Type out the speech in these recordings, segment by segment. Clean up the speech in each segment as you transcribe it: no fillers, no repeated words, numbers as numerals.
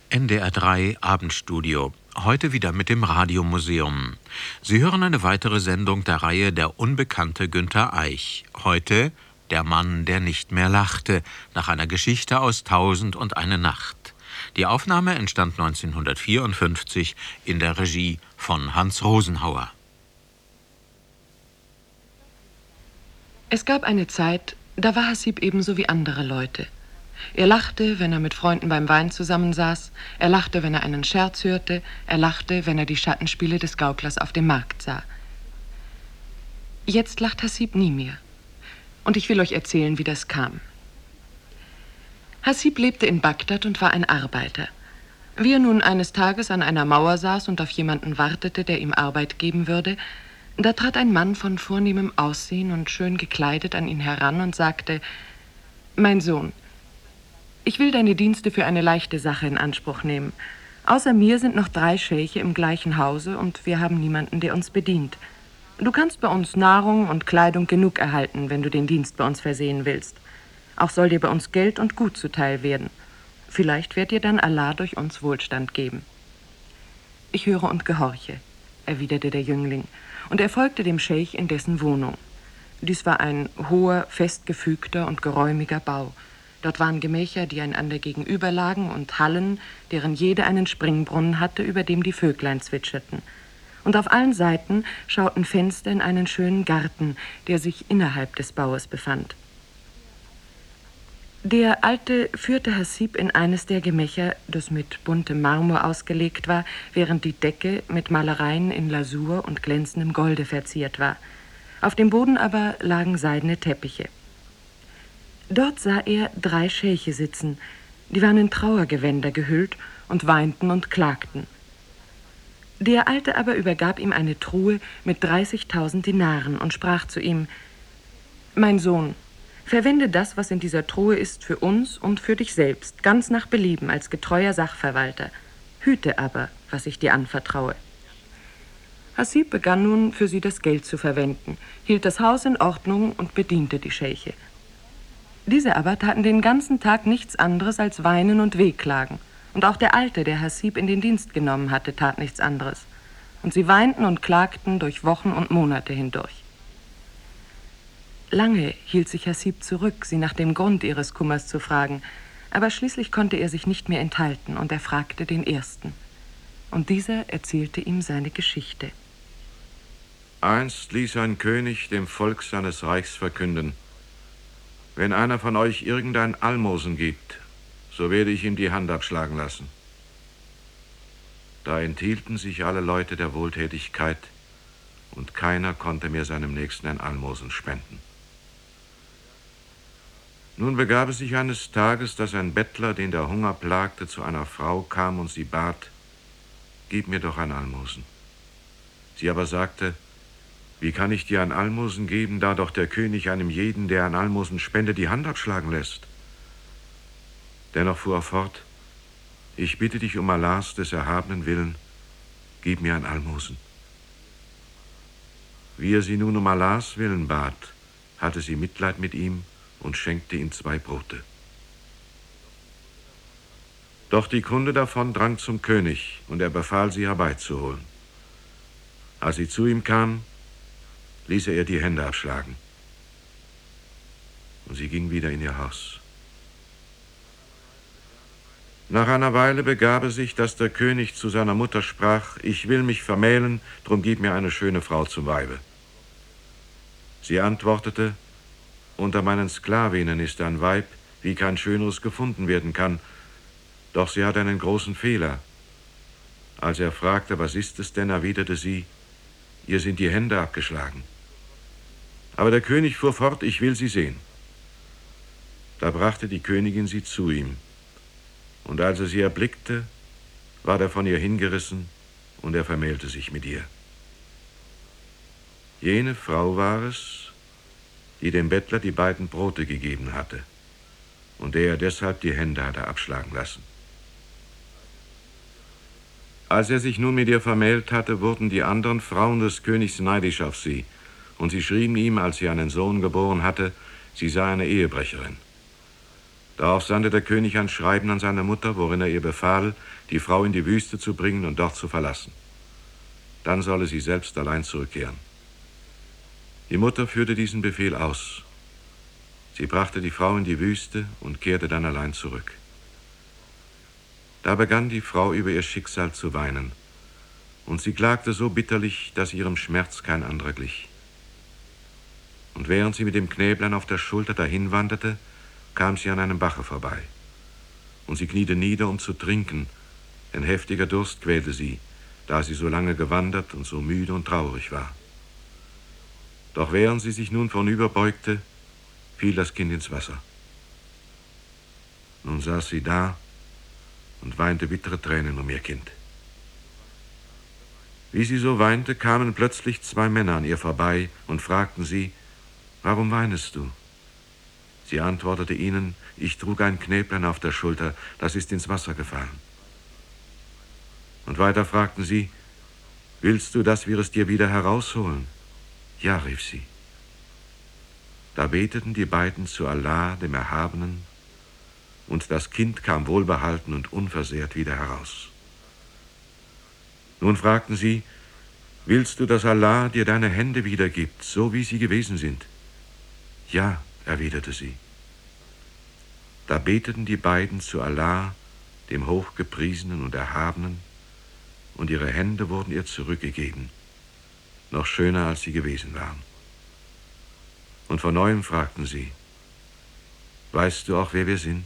NDR 3 Abendstudio. Heute wieder mit dem Radiomuseum. Sie hören eine weitere Sendung der Reihe Der unbekannte Günter Eich. Heute Der Mann, der nicht mehr lachte, nach einer Geschichte aus 1001 Nacht. Die Aufnahme entstand 1954 in der Regie von Hans Rosenhauer. Es gab eine Zeit, da war Hassib ebenso wie andere Leute. Er lachte, wenn er mit Freunden beim Wein zusammensaß, er lachte, wenn er einen Scherz hörte, er lachte, wenn er die Schattenspiele des Gauklers auf dem Markt sah. Jetzt lacht Hassib nie mehr. Und ich will euch erzählen, wie das kam. Hassib lebte in Bagdad und war ein Arbeiter. Wie er nun eines Tages an einer Mauer saß und auf jemanden wartete, der ihm Arbeit geben würde, da trat ein Mann von vornehmem Aussehen und schön gekleidet an ihn heran und sagte: »Mein Sohn, ich will deine Dienste für eine leichte Sache in Anspruch nehmen. Außer mir sind noch 3 Schäche im gleichen Hause und wir haben niemanden, der uns bedient. Du kannst bei uns Nahrung und Kleidung genug erhalten, wenn du den Dienst bei uns versehen willst. Auch soll dir bei uns Geld und Gut zuteil werden. Vielleicht wird dir dann Allah durch uns Wohlstand geben.« »Ich höre und gehorche«, erwiderte der Jüngling, und er folgte dem Scheich in dessen Wohnung. Dies war ein hoher, festgefügter und geräumiger Bau. Dort waren Gemächer, die einander gegenüberlagen, und Hallen, deren jede einen Springbrunnen hatte, über dem die Vöglein zwitscherten. Und auf allen Seiten schauten Fenster in einen schönen Garten, der sich innerhalb des Baues befand. Der Alte führte Hassib in eines der Gemächer, das mit buntem Marmor ausgelegt war, während die Decke mit Malereien in Lasur und glänzendem Golde verziert war. Auf dem Boden aber lagen seidene Teppiche. Dort sah er 3 Schäche sitzen, die waren in Trauergewänder gehüllt und weinten und klagten. Der Alte aber übergab ihm eine Truhe mit 30.000 Dinaren und sprach zu ihm: »Mein Sohn, verwende das, was in dieser Truhe ist, für uns und für dich selbst, ganz nach Belieben als getreuer Sachverwalter. Hüte aber, was ich dir anvertraue.« Hassib begann nun, für sie das Geld zu verwenden, hielt das Haus in Ordnung und bediente die Schäche. Diese aber taten den ganzen Tag nichts anderes als weinen und wehklagen. Und auch der Alte, der Hassib in den Dienst genommen hatte, tat nichts anderes. Und sie weinten und klagten durch Wochen und Monate hindurch. Lange hielt sich Hassib zurück, sie nach dem Grund ihres Kummers zu fragen, aber schließlich konnte er sich nicht mehr enthalten, und er fragte den Ersten. Und dieser erzählte ihm seine Geschichte. Einst ließ ein König dem Volk seines Reichs verkünden: Wenn einer von euch irgendein Almosen gibt, so werde ich ihm die Hand abschlagen lassen. Da enthielten sich alle Leute der Wohltätigkeit, und keiner konnte mehr seinem Nächsten ein Almosen spenden. Nun begab es sich eines Tages, dass ein Bettler, den der Hunger plagte, zu einer Frau kam und sie bat: »Gib mir doch ein Almosen.« Sie aber sagte: »Wie kann ich dir ein Almosen geben, da doch der König einem jeden, der ein Almosen spendet, die Hand abschlagen lässt?« Dennoch fuhr er fort: »Ich bitte dich um Allahs, des Erhabenen Willen, gib mir ein Almosen.« Wie er sie nun um Allahs Willen bat, hatte sie Mitleid mit ihm und schenkte ihm 2 Brote. Doch die Kunde davon drang zum König, und er befahl, sie herbeizuholen. Als sie zu ihm kam, ließ er ihr die Hände abschlagen. Und sie ging wieder in ihr Haus. Nach einer Weile begab es sich, dass der König zu seiner Mutter sprach: »Ich will mich vermählen, drum gib mir eine schöne Frau zum Weibe.« Sie antwortete: »Unter meinen Sklavinnen ist ein Weib, wie kein schöneres gefunden werden kann. Doch sie hat einen großen Fehler.« Als er fragte: »Was ist es denn?«, erwiderte sie: »Ihr sind die Hände abgeschlagen.« Aber der König fuhr fort: »Ich will sie sehen.« Da brachte die Königin sie zu ihm. Und als er sie erblickte, ward er von ihr hingerissen, und er vermählte sich mit ihr. Jene Frau war es, die dem Bettler die 2 Brote gegeben hatte und der er deshalb die Hände hatte abschlagen lassen. Als er sich nun mit ihr vermählt hatte, wurden die anderen Frauen des Königs neidisch auf sie, und sie schrieben ihm, als sie einen Sohn geboren hatte, sie sei eine Ehebrecherin. Darauf sandte der König ein Schreiben an seine Mutter, worin er ihr befahl, die Frau in die Wüste zu bringen und dort zu verlassen. Dann solle sie selbst allein zurückkehren. Die Mutter führte diesen Befehl aus. Sie brachte die Frau in die Wüste und kehrte dann allein zurück. Da begann die Frau über ihr Schicksal zu weinen, und sie klagte so bitterlich, dass ihrem Schmerz kein anderer glich. Und während sie mit dem Knäblein auf der Schulter dahinwanderte, kam sie an einem Bache vorbei. Und sie kniete nieder, um zu trinken, denn heftiger Durst quälte sie, da sie so lange gewandert und so müde und traurig war. Doch während sie sich nun vornüberbeugte, fiel das Kind ins Wasser. Nun saß sie da und weinte bittere Tränen um ihr Kind. Wie sie so weinte, kamen plötzlich 2 Männer an ihr vorbei und fragten sie: »Warum weinest du?« Sie antwortete ihnen: »Ich trug ein Knäblein auf der Schulter, das ist ins Wasser gefallen.« Und weiter fragten sie: »Willst du, dass wir es dir wieder herausholen?« »Ja«, rief sie. Da beteten die beiden zu Allah, dem Erhabenen, und das Kind kam wohlbehalten und unversehrt wieder heraus. Nun fragten sie: »Willst du, dass Allah dir deine Hände wiedergibt, so wie sie gewesen sind?« »Ja«, erwiderte sie. Da beteten die beiden zu Allah, dem Hochgepriesenen und Erhabenen, und ihre Hände wurden ihr zurückgegeben, noch schöner, als sie gewesen waren. Und von neuem fragten sie: »Weißt du auch, wer wir sind?«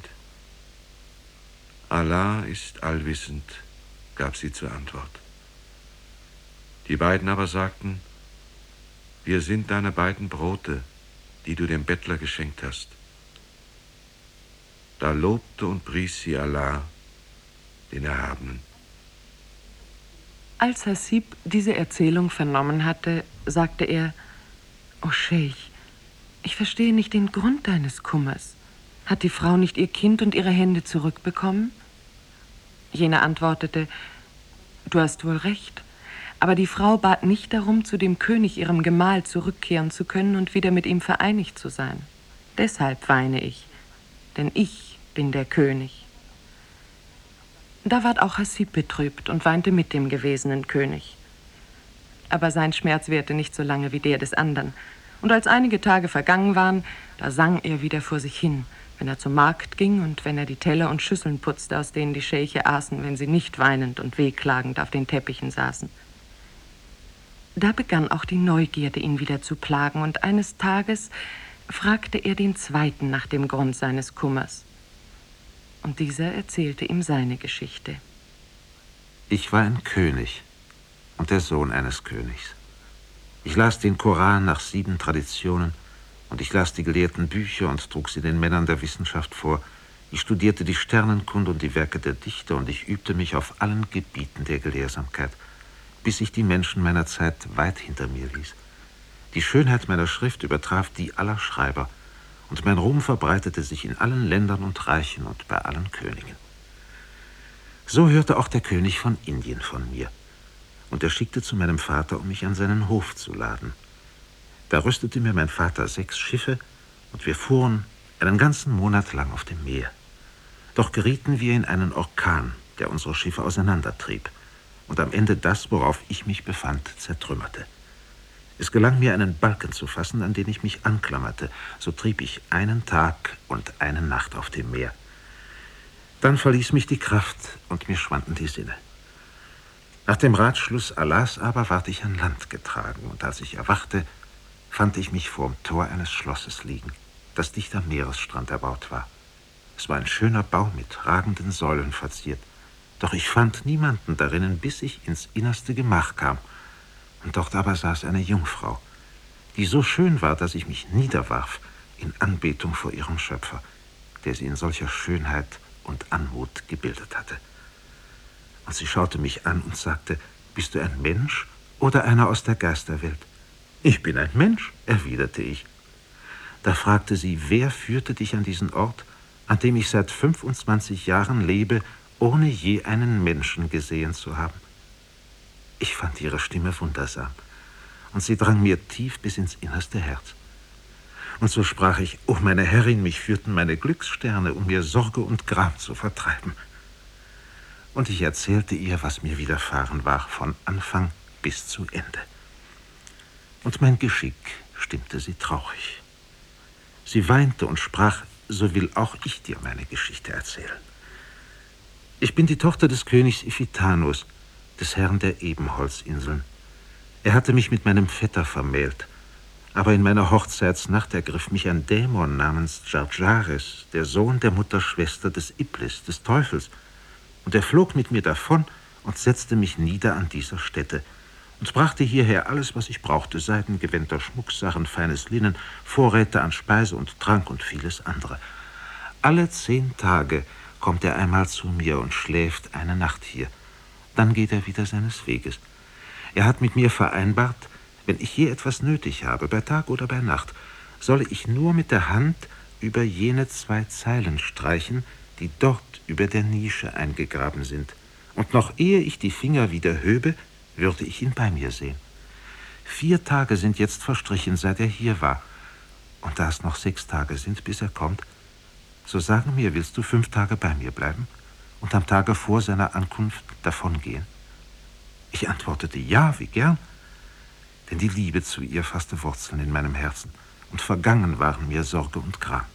»Allah ist allwissend«, gab sie zur Antwort. Die beiden aber sagten: »Wir sind deine beiden Brote, die du dem Bettler geschenkt hast.« Da lobte und pries sie Allah, den Erhabenen. Als Hasib diese Erzählung vernommen hatte, sagte er: »O Scheich, ich verstehe nicht den Grund deines Kummers. Hat die Frau nicht ihr Kind und ihre Hände zurückbekommen?« Jener antwortete: »Du hast wohl recht, aber die Frau bat nicht darum, zu dem König, ihrem Gemahl, zurückkehren zu können und wieder mit ihm vereinigt zu sein. Deshalb weine ich, denn ich bin der König.« Da ward auch Hasib betrübt und weinte mit dem gewesenen König. Aber sein Schmerz währte nicht so lange wie der des anderen. Und als einige Tage vergangen waren, da sang er wieder vor sich hin, wenn er zum Markt ging und wenn er die Teller und Schüsseln putzte, aus denen die Scheiche aßen, wenn sie nicht weinend und wehklagend auf den Teppichen saßen. Da begann auch die Neugierde, ihn wieder zu plagen, und eines Tages fragte er den Zweiten nach dem Grund seines Kummers. Und dieser erzählte ihm seine Geschichte. Ich war ein König und der Sohn eines Königs. Ich las den Koran nach 7 Traditionen und ich las die gelehrten Bücher und trug sie den Männern der Wissenschaft vor. Ich studierte die Sternenkunde und die Werke der Dichter und ich übte mich auf allen Gebieten der Gelehrsamkeit, bis ich die Menschen meiner Zeit weit hinter mir ließ. Die Schönheit meiner Schrift übertraf die aller Schreiber und mein Ruhm verbreitete sich in allen Ländern und Reichen und bei allen Königen. So hörte auch der König von Indien von mir. Und er schickte zu meinem Vater, um mich an seinen Hof zu laden. Da rüstete mir mein Vater 6 Schiffe und wir fuhren einen ganzen Monat lang auf dem Meer. Doch gerieten wir in einen Orkan, der unsere Schiffe auseinandertrieb und am Ende das, worauf ich mich befand, zertrümmerte. Es gelang mir, einen Balken zu fassen, an den ich mich anklammerte. So trieb ich einen Tag und eine Nacht auf dem Meer. Dann verließ mich die Kraft und mir schwanden die Sinne. Nach dem Ratschluss Allahs aber ward ich an Land getragen, und als ich erwachte, fand ich mich vorm Tor eines Schlosses liegen, das dicht am Meeresstrand erbaut war. Es war ein schöner Bau mit ragenden Säulen verziert, doch ich fand niemanden darinnen, bis ich ins innerste Gemach kam. Und dort aber saß eine Jungfrau, die so schön war, dass ich mich niederwarf in Anbetung vor ihrem Schöpfer, der sie in solcher Schönheit und Anmut gebildet hatte. Und sie schaute mich an und sagte: »Bist du ein Mensch oder einer aus der Geisterwelt?« »Ich bin ein Mensch«, erwiderte ich. Da fragte sie: »Wer führte dich an diesen Ort, an dem ich seit 25 Jahren lebe, ohne je einen Menschen gesehen zu haben?« Ich fand ihre Stimme wundersam, und sie drang mir tief bis ins innerste Herz. Und so sprach ich, oh meine Herrin, mich führten meine Glückssterne, um mir Sorge und Gram zu vertreiben. Und ich erzählte ihr, was mir widerfahren war, von Anfang bis zu Ende. Und mein Geschick stimmte sie traurig. Sie weinte und sprach, so will auch ich dir meine Geschichte erzählen. Ich bin die Tochter des Königs Iphitanus, des Herrn der Ebenholzinseln. Er hatte mich mit meinem Vetter vermählt. Aber in meiner Hochzeitsnacht ergriff mich ein Dämon namens Djarjares, der Sohn der Mutterschwester des Iblis, des Teufels. Und er flog mit mir davon und setzte mich nieder an dieser Stätte und brachte hierher alles, was ich brauchte, Seidengewänder, Schmucksachen, feines Linnen, Vorräte an Speise und Trank und vieles andere. Alle 10 Tage kommt er einmal zu mir und schläft eine Nacht hier. Dann geht er wieder seines Weges. Er hat mit mir vereinbart, wenn ich je etwas nötig habe, bei Tag oder bei Nacht, solle ich nur mit der Hand über jene 2 Zeilen streichen, die dort über der Nische eingegraben sind. Und noch ehe ich die Finger wieder höbe, würde ich ihn bei mir sehen. 4 Tage sind jetzt verstrichen, seit er hier war. Und da es noch 6 Tage sind, bis er kommt, so sage mir, willst du 5 Tage bei mir bleiben und am Tage vor seiner Ankunft davongehen? Ich antwortete, ja, wie gern. Denn die Liebe zu ihr fasste Wurzeln in meinem Herzen, und vergangen waren mir Sorge und Gram.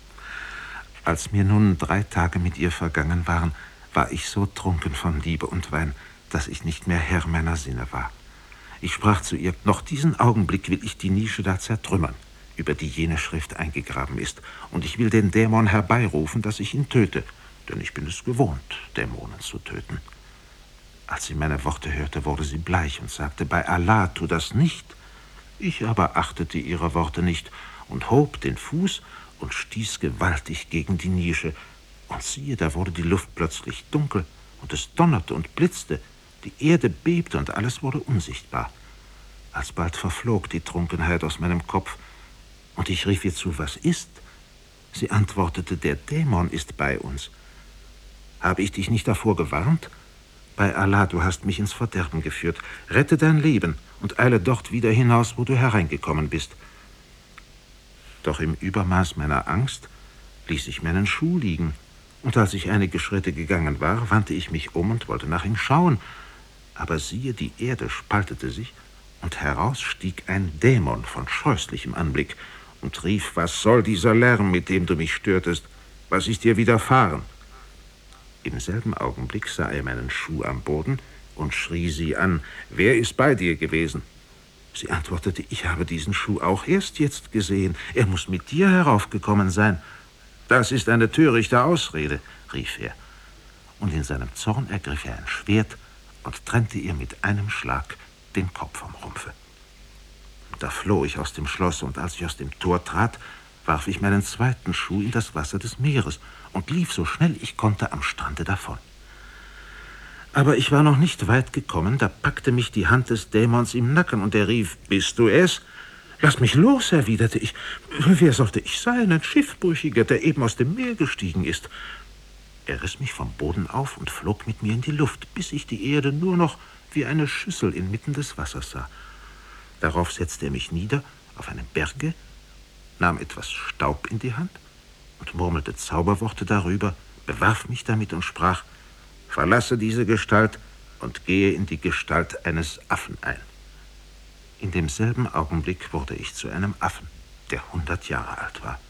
Als mir nun 3 Tage mit ihr vergangen waren, war ich so trunken von Liebe und Wein, dass ich nicht mehr Herr meiner Sinne war. Ich sprach zu ihr, noch diesen Augenblick will ich die Nische da zertrümmern, über die jene Schrift eingegraben ist, und ich will den Dämon herbeirufen, dass ich ihn töte, denn ich bin es gewohnt, Dämonen zu töten. Als sie meine Worte hörte, wurde sie bleich und sagte, bei Allah, tu das nicht. Ich aber achtete ihre Worte nicht und hob den Fuß und stieß gewaltig gegen die Nische. Und siehe, da wurde die Luft plötzlich dunkel und es donnerte und blitzte. Die Erde bebte und alles wurde unsichtbar. Alsbald verflog die Trunkenheit aus meinem Kopf und ich rief ihr zu, was ist? Sie antwortete, der Dämon ist bei uns. Habe ich dich nicht davor gewarnt? Bei Allah, du hast mich ins Verderben geführt. Rette dein Leben und eile dort wieder hinaus, wo du hereingekommen bist. Doch im Übermaß meiner Angst ließ ich meinen Schuh liegen. Und als ich einige Schritte gegangen war, wandte ich mich um und wollte nach ihm schauen. Aber siehe, die Erde spaltete sich und heraus stieg ein Dämon von scheußlichem Anblick und rief, was soll dieser Lärm, mit dem du mich störtest? Was ist dir widerfahren? Im selben Augenblick sah er meinen Schuh am Boden und schrie sie an, wer ist bei dir gewesen? Sie antwortete, ich habe diesen Schuh auch erst jetzt gesehen. Er muss mit dir heraufgekommen sein. Das ist eine törichte Ausrede, rief er. Und in seinem Zorn ergriff er ein Schwert und trennte ihr mit einem Schlag den Kopf vom Rumpfe. Da floh ich aus dem Schloss, und als ich aus dem Tor trat, warf ich meinen 2. Schuh in das Wasser des Meeres und lief so schnell ich konnte am Strande davon. Aber ich war noch nicht weit gekommen, da packte mich die Hand des Dämons im Nacken und er rief, bist du es? Lass mich los, erwiderte ich. Wer sollte ich sein? Ein Schiffbrüchiger, der eben aus dem Meer gestiegen ist. Er riss mich vom Boden auf und flog mit mir in die Luft, bis ich die Erde nur noch wie eine Schüssel inmitten des Wassers sah. Darauf setzte er mich nieder auf einem Berge, nahm etwas Staub in die Hand und murmelte Zauberworte darüber, bewarf mich damit und sprach, verlasse diese Gestalt und gehe in die Gestalt eines Affen ein. In demselben Augenblick wurde ich zu einem Affen, der 100 Jahre alt war.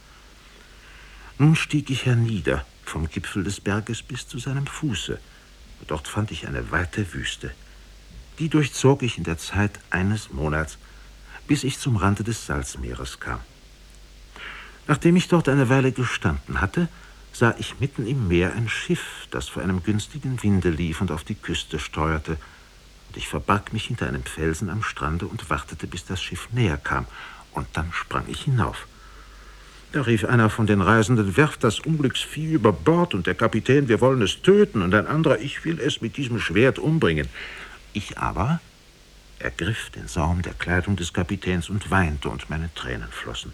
Nun stieg ich hernieder, vom Gipfel des Berges bis zu seinem Fuße. Dort fand ich eine weite Wüste. Die durchzog ich in der Zeit eines Monats, bis ich zum Rande des Salzmeeres kam. Nachdem ich dort eine Weile gestanden hatte, sah ich mitten im Meer ein Schiff, das vor einem günstigen Winde lief und auf die Küste steuerte. Und ich verbarg mich hinter einem Felsen am Strande und wartete, bis das Schiff näher kam. Und dann sprang ich hinauf. Da rief einer von den Reisenden, werft das Unglücksvieh über Bord, und der Kapitän, wir wollen es töten, und ein anderer, ich will es mit diesem Schwert umbringen. Ich aber ergriff den Saum der Kleidung des Kapitäns und weinte, und meine Tränen flossen.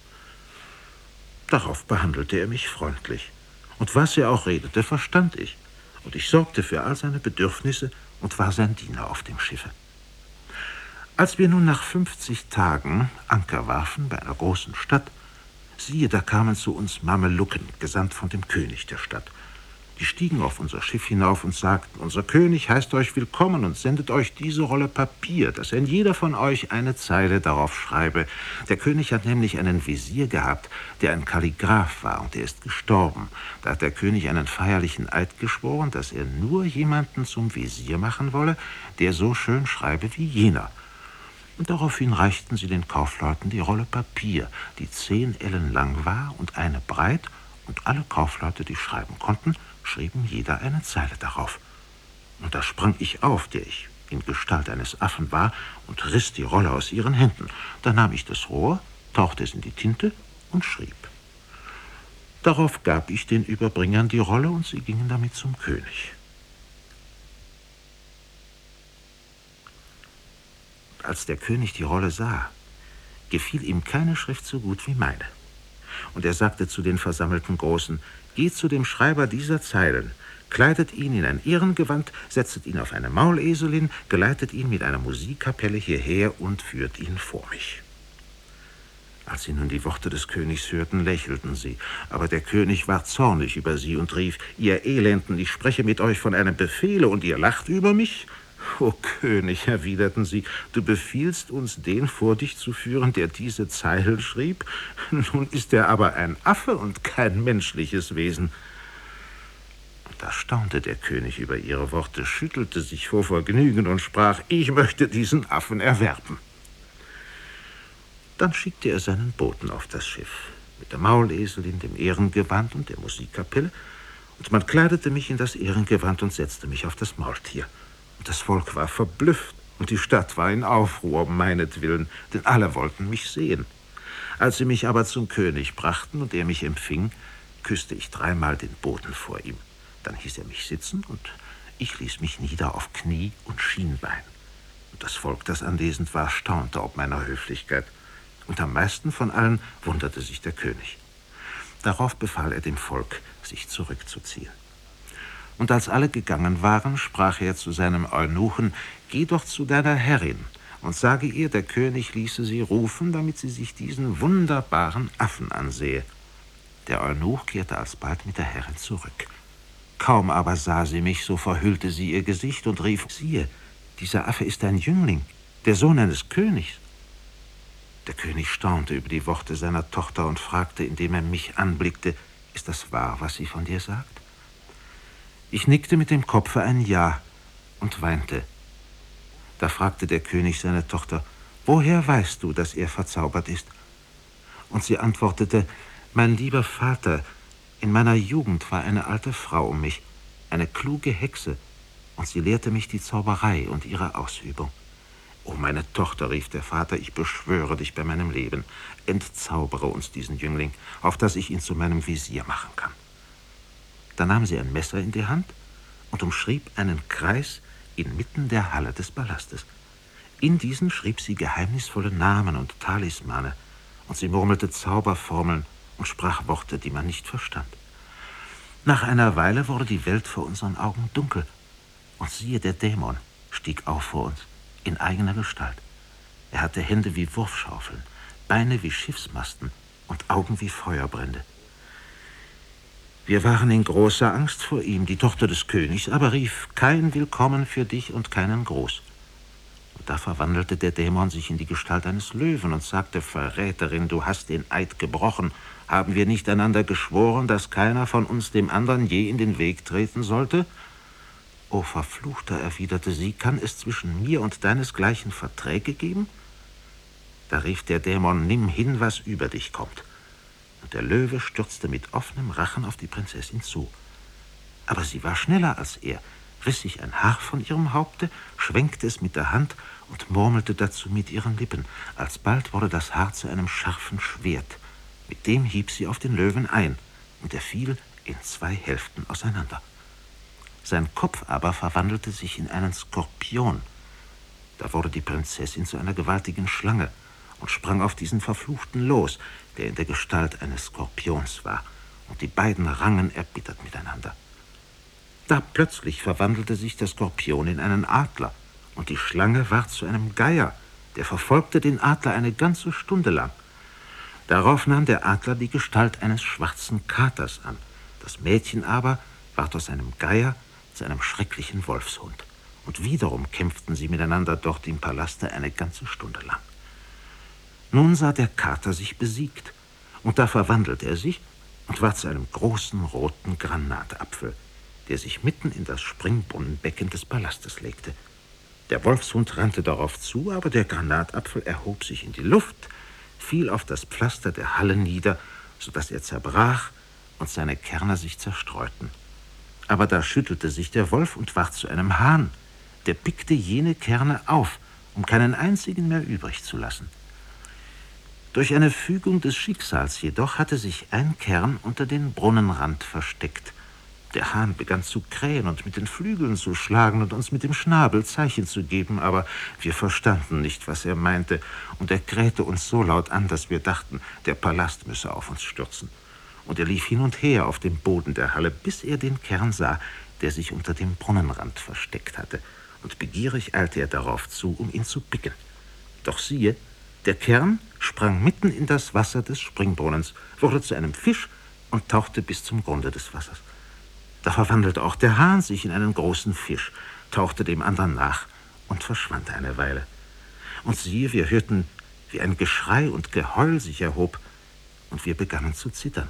Darauf behandelte er mich freundlich. Und was er auch redete, verstand ich. Und ich sorgte für all seine Bedürfnisse und war sein Diener auf dem Schiffe. Als wir nun nach 50 Tagen Anker warfen bei einer großen Stadt, Siehe, da kamen zu uns Mamelucken, gesandt von dem König der Stadt. Die stiegen auf unser Schiff hinauf und sagten, unser König heißt euch willkommen und sendet euch diese Rolle Papier, dass ein jeder von euch eine Zeile darauf schreibe. Der König hat nämlich einen Wesir gehabt, der ein Kalligraph war, und der ist gestorben. Da hat der König einen feierlichen Eid geschworen, dass er nur jemanden zum Wesir machen wolle, der so schön schreibe wie jener. Und daraufhin reichten sie den Kaufleuten die Rolle Papier, die 10 Ellen lang war und eine breit, und alle Kaufleute, die schreiben konnten, schrieben jeder eine Zeile darauf. Und da sprang ich auf, der ich in Gestalt eines Affen war, und riss die Rolle aus ihren Händen. Da nahm ich das Rohr, tauchte es in die Tinte und schrieb. Darauf gab ich den Überbringern die Rolle, und sie gingen damit zum König. Als der König die Rolle sah, gefiel ihm keine Schrift so gut wie meine. Und er sagte zu den versammelten Großen, geht zu dem Schreiber dieser Zeilen, kleidet ihn in ein Ehrengewand, setzet ihn auf eine Mauleselin, geleitet ihn mit einer Musikkapelle hierher und führt ihn vor mich. Als sie nun die Worte des Königs hörten, lächelten sie. Aber der König war zornig über sie und rief, ihr Elenden, ich spreche mit euch von einem Befehle und ihr lacht über mich? O König, erwiderten sie, du befiehlst uns, den vor dich zu führen, der diese Zeilen schrieb? Nun ist er aber ein Affe und kein menschliches Wesen. Da staunte der König über ihre Worte, schüttelte sich vor Vergnügen und sprach, ich möchte diesen Affen erwerben. Dann schickte er seinen Boten auf das Schiff, mit der Mauleselin, dem Ehrengewand und der Musikkapelle, und man kleidete mich in das Ehrengewand und setzte mich auf das Maultier. Und das Volk war verblüfft, und die Stadt war in Aufruhr um meinetwillen, denn alle wollten mich sehen. Als sie mich aber zum König brachten und er mich empfing, küsste ich 3-mal den Boden vor ihm. Dann hieß er mich sitzen, und ich ließ mich nieder auf Knie und Schienbein. Und das Volk, das anwesend war, staunte ob meiner Höflichkeit. Und am meisten von allen wunderte sich der König. Darauf befahl er dem Volk, sich zurückzuziehen. Und als alle gegangen waren, sprach er zu seinem Eunuchen, geh doch zu deiner Herrin und sage ihr, der König ließe sie rufen, damit sie sich diesen wunderbaren Affen ansehe. Der Eunuch kehrte alsbald mit der Herrin zurück. Kaum aber sah sie mich, so verhüllte sie ihr Gesicht und rief, siehe, dieser Affe ist ein Jüngling, der Sohn eines Königs. Der König staunte über die Worte seiner Tochter und fragte, indem er mich anblickte, ist das wahr, was sie von dir sagt? Ich nickte mit dem Kopfe ein Ja und weinte. Da fragte der König seine Tochter, woher weißt du, dass er verzaubert ist? Und sie antwortete, mein lieber Vater, in meiner Jugend war eine alte Frau um mich, eine kluge Hexe, und sie lehrte mich die Zauberei und ihre Ausübung. O meine Tochter, rief der Vater, ich beschwöre dich bei meinem Leben, entzaubere uns diesen Jüngling, auf dass ich ihn zu meinem Visier machen kann. Da nahm sie ein Messer in die Hand und umschrieb einen Kreis inmitten der Halle des Palastes. In diesen schrieb sie geheimnisvolle Namen und Talismane, und sie murmelte Zauberformeln und sprach Worte, die man nicht verstand. Nach einer Weile wurde die Welt vor unseren Augen dunkel, und siehe, der Dämon stieg auf vor uns, in eigener Gestalt. Er hatte Hände wie Wurfschaufeln, Beine wie Schiffsmasten und Augen wie Feuerbrände. Wir waren in großer Angst vor ihm. Die Tochter des Königs aber rief, kein Willkommen für dich und keinen Gruß. Und da verwandelte der Dämon sich in die Gestalt eines Löwen und sagte, Verräterin, du hast den Eid gebrochen. Haben wir nicht einander geschworen, dass keiner von uns dem anderen je in den Weg treten sollte? O Verfluchter, erwiderte sie, kann es zwischen mir und deinesgleichen Verträge geben? Da rief der Dämon, nimm hin, was über dich kommt. Und der Löwe stürzte mit offenem Rachen auf die Prinzessin zu. Aber sie war schneller als er, riss sich ein Haar von ihrem Haupte, schwenkte es mit der Hand und murmelte dazu mit ihren Lippen. Alsbald wurde das Haar zu einem scharfen Schwert. Mit dem hieb sie auf den Löwen ein, und er fiel in 2 Hälften auseinander. Sein Kopf aber verwandelte sich in einen Skorpion. Da wurde die Prinzessin zu einer gewaltigen Schlange und sprang auf diesen Verfluchten los, der in der Gestalt eines Skorpions war, und die beiden rangen erbittert miteinander. Da plötzlich verwandelte sich der Skorpion in einen Adler, und die Schlange ward zu einem Geier, der verfolgte den Adler eine ganze Stunde lang. Darauf nahm der Adler die Gestalt eines schwarzen Katers an. Das Mädchen aber ward aus einem Geier zu einem schrecklichen Wolfshund. Und wiederum kämpften sie miteinander dort im Palaste eine ganze Stunde lang. Nun sah der Kater sich besiegt, und da verwandelte er sich und ward zu einem großen roten Granatapfel, der sich mitten in das Springbrunnenbecken des Palastes legte. Der Wolfshund rannte darauf zu, aber der Granatapfel erhob sich in die Luft, fiel auf das Pflaster der Halle nieder, sodass er zerbrach und seine Kerne sich zerstreuten. Aber da schüttelte sich der Wolf und ward zu einem Hahn, der pickte jene Kerne auf, um keinen einzigen mehr übrig zu lassen. Durch eine Fügung des Schicksals jedoch hatte sich ein Kern unter den Brunnenrand versteckt. Der Hahn begann zu krähen und mit den Flügeln zu schlagen und uns mit dem Schnabel Zeichen zu geben, aber wir verstanden nicht, was er meinte, und er krähte uns so laut an, dass wir dachten, der Palast müsse auf uns stürzen. Und er lief hin und her auf dem Boden der Halle, bis er den Kern sah, der sich unter dem Brunnenrand versteckt hatte, und begierig eilte er darauf zu, um ihn zu picken. Doch siehe, der Kern sprang mitten in das Wasser des Springbrunnens, wurde zu einem Fisch und tauchte bis zum Grunde des Wassers. Da verwandelte auch der Hahn sich in einen großen Fisch, tauchte dem anderen nach und verschwand eine Weile. Und siehe, wir hörten, wie ein Geschrei und Geheul sich erhob, und wir begannen zu zittern.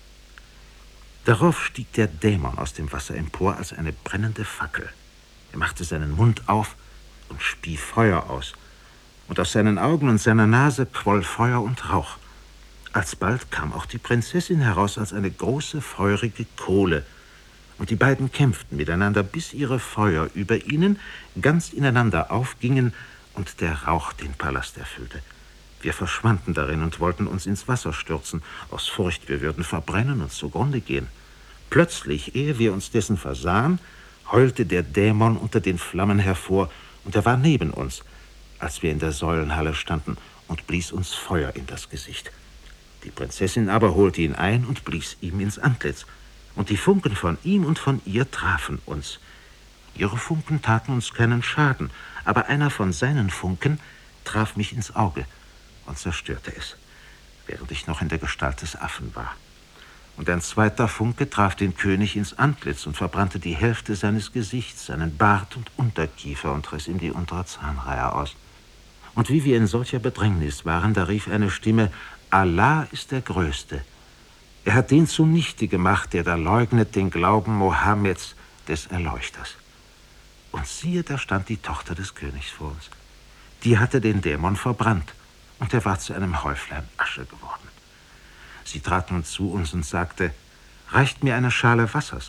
Darauf stieg der Dämon aus dem Wasser empor als eine brennende Fackel. Er machte seinen Mund auf und spie Feuer aus, und aus seinen Augen und seiner Nase quoll Feuer und Rauch. Alsbald kam auch die Prinzessin heraus als eine große, feurige Kohle, und die beiden kämpften miteinander, bis ihre Feuer über ihnen ganz ineinander aufgingen und der Rauch den Palast erfüllte. Wir verschwanden darin und wollten uns ins Wasser stürzen, aus Furcht, wir würden verbrennen und zugrunde gehen. Plötzlich, ehe wir uns dessen versahen, heulte der Dämon unter den Flammen hervor, und er war neben uns, als wir in der Säulenhalle standen, und blies uns Feuer in das Gesicht. Die Prinzessin aber holte ihn ein und blies ihm ins Antlitz, und die Funken von ihm und von ihr trafen uns. Ihre Funken taten uns keinen Schaden, aber einer von seinen Funken traf mich ins Auge und zerstörte es, während ich noch in der Gestalt des Affen war. Und ein zweiter Funke traf den König ins Antlitz und verbrannte die Hälfte seines Gesichts, seinen Bart und Unterkiefer, und riss ihm die untere Zahnreihe aus. Und wie wir in solcher Bedrängnis waren, da rief eine Stimme: Allah ist der Größte. Er hat den zunichte gemacht, der da leugnet den Glauben Mohammeds, des Erleuchters. Und siehe, da stand die Tochter des Königs vor uns. Die hatte den Dämon verbrannt, und er war zu einem Häuflein Asche geworden. Sie trat nun zu uns und sagte: Reicht mir eine Schale Wassers.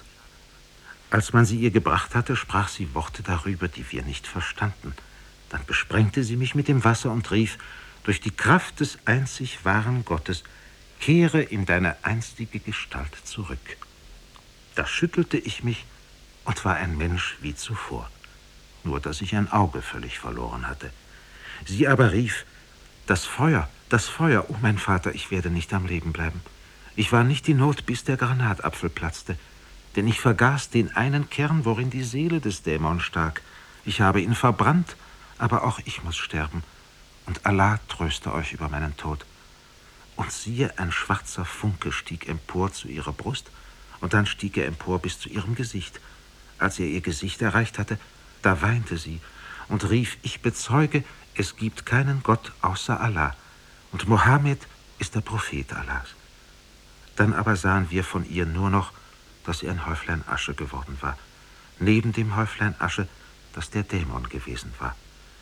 Als man sie ihr gebracht hatte, sprach sie Worte darüber, die wir nicht verstanden. Dann besprengte sie mich mit dem Wasser und rief: Durch die Kraft des einzig wahren Gottes, kehre in deine einstige Gestalt zurück. Da schüttelte ich mich und war ein Mensch wie zuvor, nur dass ich ein Auge völlig verloren hatte. Sie aber rief: Das Feuer, oh mein Vater, ich werde nicht am Leben bleiben. Ich war nicht die Not, bis der Granatapfel platzte, denn ich vergaß den einen Kern, worin die Seele des Dämons stak. Ich habe ihn verbrannt, aber auch ich muss sterben, und Allah tröste euch über meinen Tod. Und siehe, ein schwarzer Funke stieg empor zu ihrer Brust, und dann stieg er empor bis zu ihrem Gesicht. Als er ihr Gesicht erreicht hatte, da weinte sie und rief: Ich bezeuge, es gibt keinen Gott außer Allah, und Mohammed ist der Prophet Allahs. Dann aber sahen wir von ihr nur noch, dass sie ein Häuflein Asche geworden war, neben dem Häuflein Asche, das der Dämon gewesen war.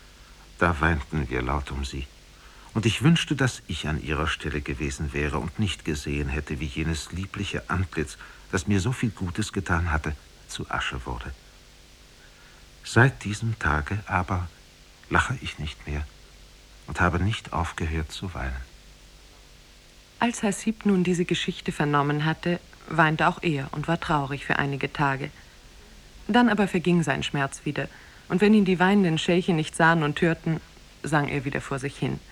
Da weinten wir laut um sie. Und ich wünschte, dass ich an ihrer Stelle gewesen wäre und nicht gesehen hätte, wie jenes liebliche Antlitz, das mir so viel Gutes getan hatte, zu Asche wurde. Seit diesem Tage aber lache ich nicht mehr und habe nicht aufgehört zu weinen. Als Hassib nun diese Geschichte vernommen hatte, weinte auch er und war traurig für einige Tage. Dann aber verging sein Schmerz wieder, und wenn ihn die weinenden Schälche nicht sahen und hörten, sang er wieder vor sich hin.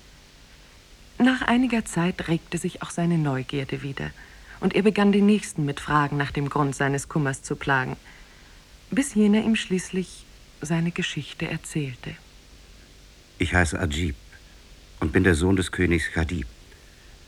Nach einiger Zeit regte sich auch seine Neugierde wieder, und er begann den Nächsten mit Fragen nach dem Grund seines Kummers zu plagen, bis jener ihm schließlich seine Geschichte erzählte. Ich heiße Ajib und bin der Sohn des Königs Khadib.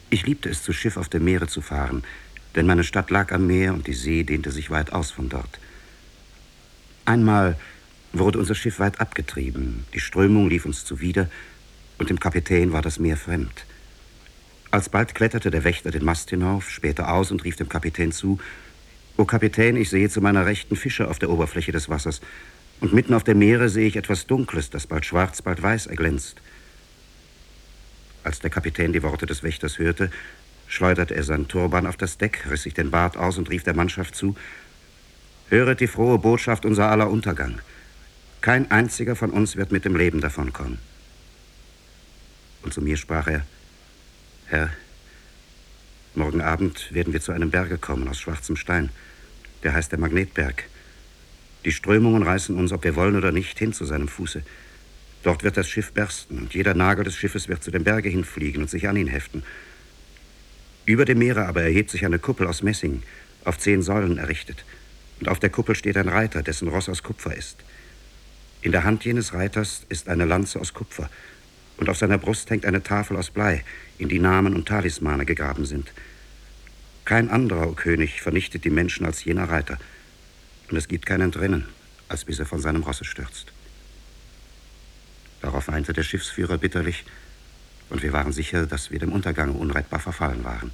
Ich liebte es, zu Schiff auf dem Meere zu fahren, denn meine Stadt lag am Meer und die See dehnte sich weit aus von dort. Einmal wurde unser Schiff weit abgetrieben, die Strömung lief uns zuwider und dem Kapitän war das Meer fremd. Alsbald kletterte der Wächter den Mast hinauf, spähte aus und rief dem Kapitän zu: »O Kapitän, ich sehe zu meiner Rechten Fische auf der Oberfläche des Wassers, und mitten auf dem Meere sehe ich etwas Dunkles, das bald schwarz, bald weiß erglänzt.« Als der Kapitän die Worte des Wächters hörte, schleuderte er seinen Turban auf das Deck, riss sich den Bart aus und rief der Mannschaft zu: »Höret die frohe Botschaft, unser aller Untergang. Kein einziger von uns wird mit dem Leben davonkommen.« Und zu mir sprach er: »Herr, morgen Abend werden wir zu einem Berge kommen aus schwarzem Stein. Der heißt der Magnetberg. Die Strömungen reißen uns, ob wir wollen oder nicht, hin zu seinem Fuße. Dort wird das Schiff bersten und jeder Nagel des Schiffes wird zu dem Berge hinfliegen und sich an ihn heften. Über dem Meere aber erhebt sich eine Kuppel aus Messing, auf 10 Säulen errichtet. Und auf der Kuppel steht ein Reiter, dessen Ross aus Kupfer ist. In der Hand jenes Reiters ist eine Lanze aus Kupfer, und auf seiner Brust hängt eine Tafel aus Blei, in die Namen und Talismane gegraben sind. Kein anderer, o König, vernichtet die Menschen als jener Reiter, und es gibt kein Entrinnen, als bis er von seinem Rosse stürzt.« Darauf weinte der Schiffsführer bitterlich, und wir waren sicher, dass wir dem Untergang unrettbar verfallen waren.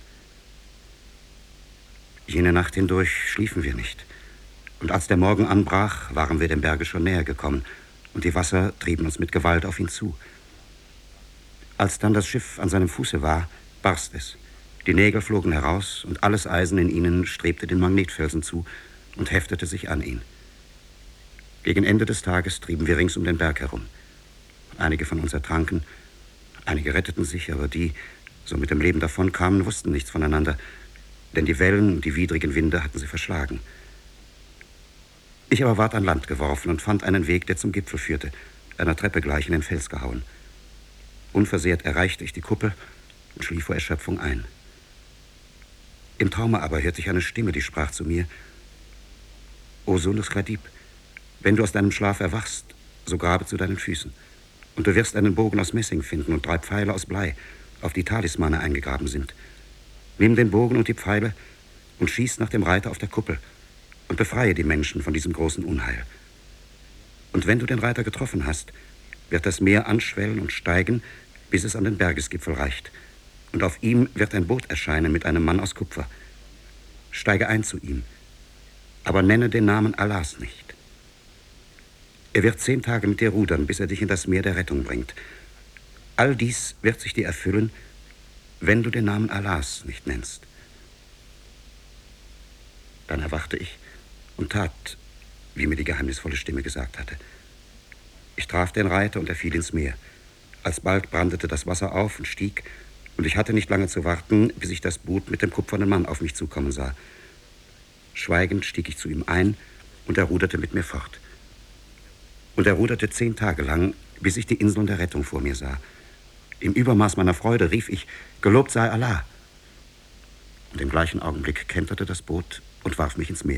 Jene Nacht hindurch schliefen wir nicht, und als der Morgen anbrach, waren wir dem Berge schon näher gekommen, und die Wasser trieben uns mit Gewalt auf ihn zu. Als dann das Schiff an seinem Fuße war, barst es. Die Nägel flogen heraus, und alles Eisen in ihnen strebte den Magnetfelsen zu und heftete sich an ihn. Gegen Ende des Tages trieben wir rings um den Berg herum. Einige von uns ertranken, einige retteten sich, aber die, so mit dem Leben davonkamen, wussten nichts voneinander, denn die Wellen und die widrigen Winde hatten sie verschlagen. Ich aber ward an Land geworfen und fand einen Weg, der zum Gipfel führte, einer Treppe gleich in den Fels gehauen. Unversehrt erreichte ich die Kuppel und schlief vor Erschöpfung ein. Im Traume aber hörte ich eine Stimme, die sprach zu mir: »O Sohn des Chladib, wenn du aus deinem Schlaf erwachst, so grabe zu deinen Füßen, und du wirst einen Bogen aus Messing finden und 3 Pfeile aus Blei, auf die Talismane eingegraben sind. Nimm den Bogen und die Pfeile und schieß nach dem Reiter auf der Kuppel und befreie die Menschen von diesem großen Unheil. Und wenn du den Reiter getroffen hast, wird das Meer anschwellen und steigen, bis es an den Bergesgipfel reicht. Und auf ihm wird ein Boot erscheinen mit einem Mann aus Kupfer. Steige ein zu ihm, aber nenne den Namen Allahs nicht. Er wird 10 Tage mit dir rudern, bis er dich in das Meer der Rettung bringt. All dies wird sich dir erfüllen, wenn du den Namen Allahs nicht nennst.« Dann erwachte ich und tat, wie mir die geheimnisvolle Stimme gesagt hatte. Ich traf den Reiter und er fiel ins Meer. Alsbald brandete das Wasser auf und stieg, und ich hatte nicht lange zu warten, bis ich das Boot mit dem kupfernen Mann auf mich zukommen sah. Schweigend stieg ich zu ihm ein, und er ruderte mit mir fort. Und er ruderte 10 Tage lang, bis ich die Inseln der Rettung vor mir sah. Im Übermaß meiner Freude rief ich: »Gelobt sei Allah!« Und im gleichen Augenblick kenterte das Boot und warf mich ins Meer.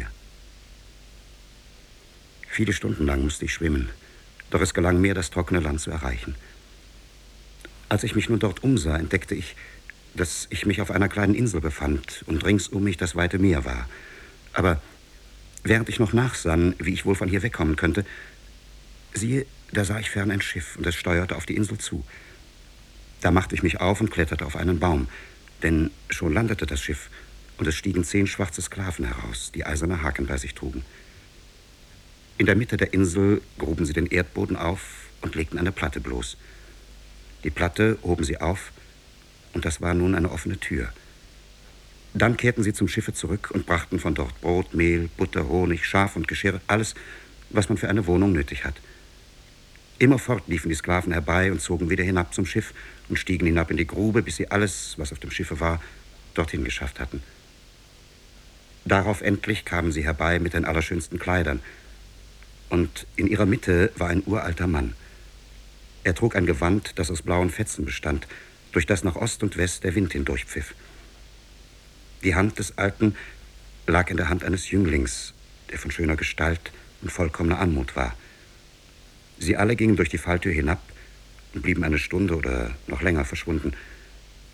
Viele Stunden lang musste ich schwimmen, doch es gelang mir, das trockene Land zu erreichen. Als ich mich nun dort umsah, entdeckte ich, dass ich mich auf einer kleinen Insel befand und rings um mich das weite Meer war. Aber während ich noch nachsann, wie ich wohl von hier wegkommen könnte, siehe, da sah ich fern ein Schiff, und es steuerte auf die Insel zu. Da machte ich mich auf und kletterte auf einen Baum, denn schon landete das Schiff, und es stiegen 10 schwarze Sklaven heraus, die eiserne Haken bei sich trugen. In der Mitte der Insel gruben sie den Erdboden auf und legten eine Platte bloß. Die Platte hoben sie auf, und das war nun eine offene Tür. Dann kehrten sie zum Schiffe zurück und brachten von dort Brot, Mehl, Butter, Honig, Schaf und Geschirr, alles, was man für eine Wohnung nötig hat. Immerfort liefen die Sklaven herbei und zogen wieder hinab zum Schiff und stiegen hinab in die Grube, bis sie alles, was auf dem Schiffe war, dorthin geschafft hatten. Darauf endlich kamen sie herbei mit den allerschönsten Kleidern, und in ihrer Mitte war ein uralter Mann. Er trug ein Gewand, das aus blauen Fetzen bestand, durch das nach Ost und West der Wind hindurchpfiff. Die Hand des Alten lag in der Hand eines Jünglings, der von schöner Gestalt und vollkommener Anmut war. Sie alle gingen durch die Falltür hinab und blieben eine Stunde oder noch länger verschwunden.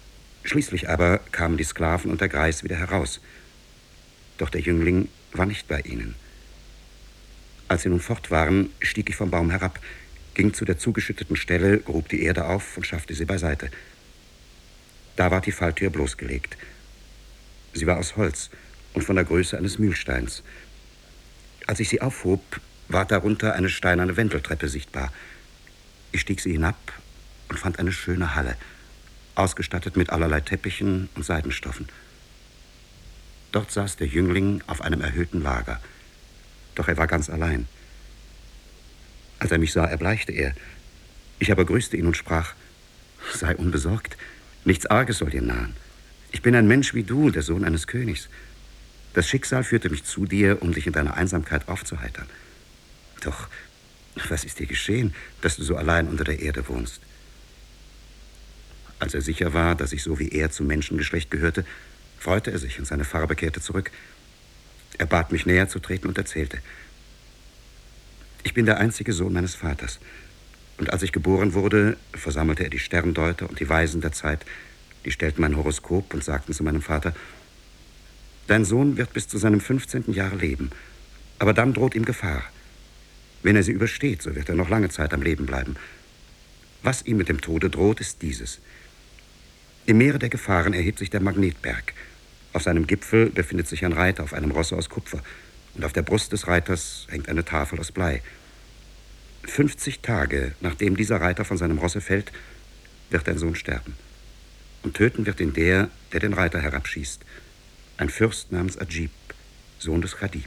Schließlich aber kamen die Sklaven und der Greis wieder heraus. Doch der Jüngling war nicht bei ihnen. Als sie nun fort waren, stieg ich vom Baum herab, ging zu der zugeschütteten Stelle, grub die Erde auf und schaffte sie beiseite. Da war die Falltür bloßgelegt. Sie war aus Holz und von der Größe eines Mühlsteins. Als ich sie aufhob, war darunter eine steinerne Wendeltreppe sichtbar. Ich stieg sie hinab und fand eine schöne Halle, ausgestattet mit allerlei Teppichen und Seidenstoffen. Dort saß der Jüngling auf einem erhöhten Lager. Doch er war ganz allein. Als er mich sah, erbleichte er. Ich aber grüßte ihn und sprach: Sei unbesorgt, nichts Arges soll dir nahen. Ich bin ein Mensch wie du, der Sohn eines Königs. Das Schicksal führte mich zu dir, um dich in deiner Einsamkeit aufzuheitern. Doch, was ist dir geschehen, dass du so allein unter der Erde wohnst? Als er sicher war, dass ich so wie er zum Menschengeschlecht gehörte, freute er sich und seine Farbe kehrte zurück. Er bat mich, näher zu treten und erzählte: Ich bin der einzige Sohn meines Vaters. Und als ich geboren wurde, versammelte er die Sterndeuter und die Weisen der Zeit. Die stellten mein Horoskop und sagten zu meinem Vater: Dein Sohn wird bis zu seinem 15. Jahre leben, aber dann droht ihm Gefahr. Wenn er sie übersteht, so wird er noch lange Zeit am Leben bleiben. Was ihm mit dem Tode droht, ist dieses: Im Meere der Gefahren erhebt sich der Magnetberg. Auf seinem Gipfel befindet sich ein Reiter auf einem Rosse aus Kupfer, und auf der Brust des Reiters hängt eine Tafel aus Blei. 50 Tage, nachdem dieser Reiter von seinem Rosse fällt, wird dein Sohn sterben. Und töten wird ihn der den Reiter herabschießt. Ein Fürst namens Adjib, Sohn des Khadib.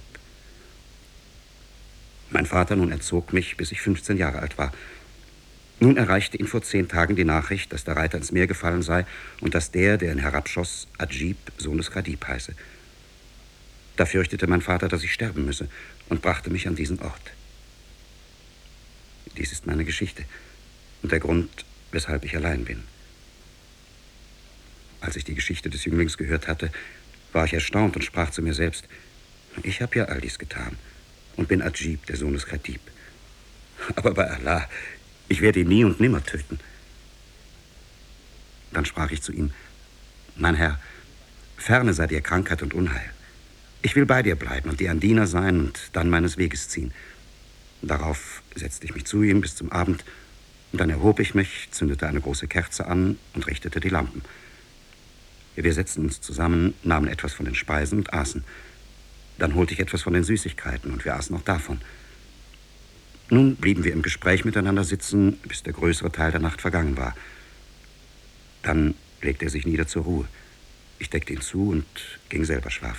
Mein Vater nun erzog mich, bis ich 15 Jahre alt war. Nun erreichte ihn vor 10 Tagen die Nachricht, dass der Reiter ins Meer gefallen sei und dass der ihn herabschoss, Adjib, Sohn des Khadib, heiße. Da fürchtete mein Vater, dass ich sterben müsse, und brachte mich an diesen Ort. Dies ist meine Geschichte und der Grund, weshalb ich allein bin. Als ich die Geschichte des Jünglings gehört hatte, war ich erstaunt und sprach zu mir selbst: Ich habe ja all dies getan und bin Adjib, der Sohn des Khadib. Aber bei Allah, ich werde ihn nie und nimmer töten. Dann sprach ich zu ihm: Mein Herr, ferne sei dir Krankheit und Unheil. Ich will bei dir bleiben und dir ein Diener sein und dann meines Weges ziehen. Darauf setzte ich mich zu ihm bis zum Abend, und dann erhob ich mich, zündete eine große Kerze an und richtete die Lampen. Wir setzten uns zusammen, nahmen etwas von den Speisen und aßen. Dann holte ich etwas von den Süßigkeiten und wir aßen auch davon. Nun blieben wir im Gespräch miteinander sitzen, bis der größere Teil der Nacht vergangen war. Dann legte er sich nieder zur Ruhe. Ich deckte ihn zu und ging selber schlafen.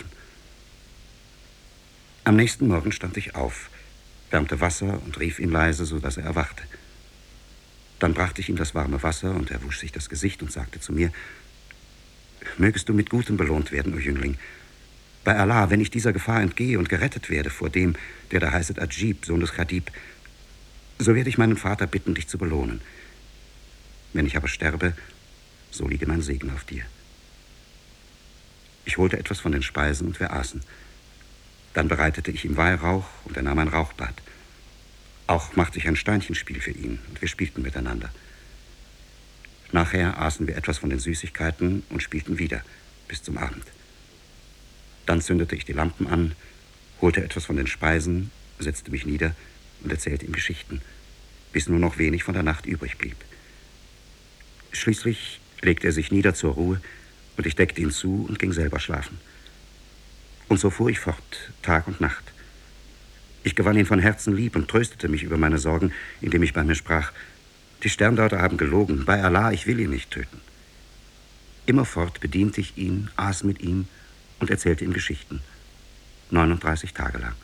Am nächsten Morgen stand ich auf, wärmte Wasser und rief ihn leise, sodass er erwachte. Dann brachte ich ihm das warme Wasser und er wusch sich das Gesicht und sagte zu mir: Mögest du mit Gutem belohnt werden, o Jüngling. Bei Allah, wenn ich dieser Gefahr entgehe und gerettet werde vor dem, der da heißt Adjib, Sohn des Khadib, so werde ich meinen Vater bitten, dich zu belohnen. Wenn ich aber sterbe, so liege mein Segen auf dir. Ich holte etwas von den Speisen und wir aßen. Dann bereitete ich ihm Weihrauch und er nahm ein Rauchbad. Auch machte ich ein Steinchenspiel für ihn und wir spielten miteinander. Nachher aßen wir etwas von den Süßigkeiten und spielten wieder bis zum Abend. Dann zündete ich die Lampen an, holte etwas von den Speisen, setzte mich nieder und erzählte ihm Geschichten, bis nur noch wenig von der Nacht übrig blieb. Schließlich legte er sich nieder zur Ruhe und ich deckte ihn zu und ging selber schlafen. Und so fuhr ich fort, Tag und Nacht. Ich gewann ihn von Herzen lieb und tröstete mich über meine Sorgen, indem ich bei mir sprach: Die Sterndeuter haben gelogen, bei Allah, ich will ihn nicht töten. Immerfort bediente ich ihn, aß mit ihm und erzählte ihm Geschichten. 39 Tage lang.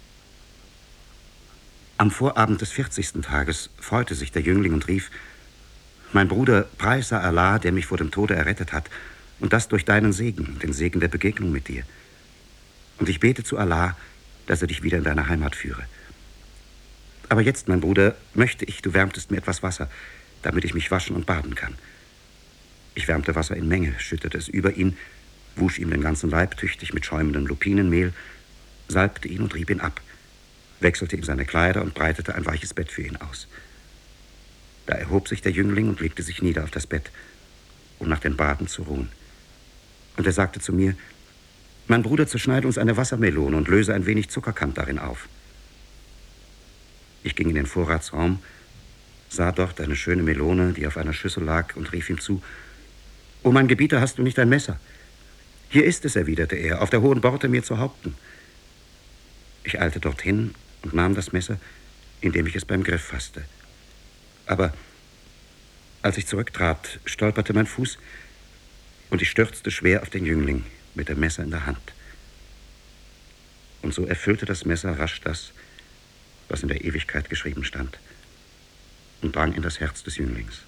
Am Vorabend des 40. Tages freute sich der Jüngling und rief: Mein Bruder, preis sei Allah, der mich vor dem Tode errettet hat, und das durch deinen Segen, den Segen der Begegnung mit dir. Und ich bete zu Allah, dass er dich wieder in deine Heimat führe. Aber jetzt, mein Bruder, möchte ich, du wärmtest mir etwas Wasser, damit ich mich waschen und baden kann. Ich wärmte Wasser in Menge, schüttete es über ihn, wusch ihm den ganzen Leib tüchtig mit schäumendem Lupinenmehl, salbte ihn und rieb ihn ab, wechselte ihm seine Kleider und breitete ein weiches Bett für ihn aus. Da erhob sich der Jüngling und legte sich nieder auf das Bett. um nach den Baden zu ruhen. Und er sagte zu mir, mein Bruder zerschneide uns eine Wassermelone und löse ein wenig Zuckerkant darin auf. Ich ging in den Vorratsraum, sah dort eine schöne Melone, die auf einer Schüssel lag, und rief ihm zu, »O mein Gebieter, hast du nicht ein Messer?« »Hier ist es«, erwiderte er, »auf der hohen Borte mir zu haupten.« Ich eilte dorthin und nahm das Messer, indem ich es beim Griff fasste. Aber als ich zurücktrat, stolperte mein Fuß und ich stürzte schwer auf den Jüngling mit dem Messer in der Hand. Und so erfüllte das Messer rasch das, was in der Ewigkeit geschrieben stand, und drang in das Herz des Jünglings.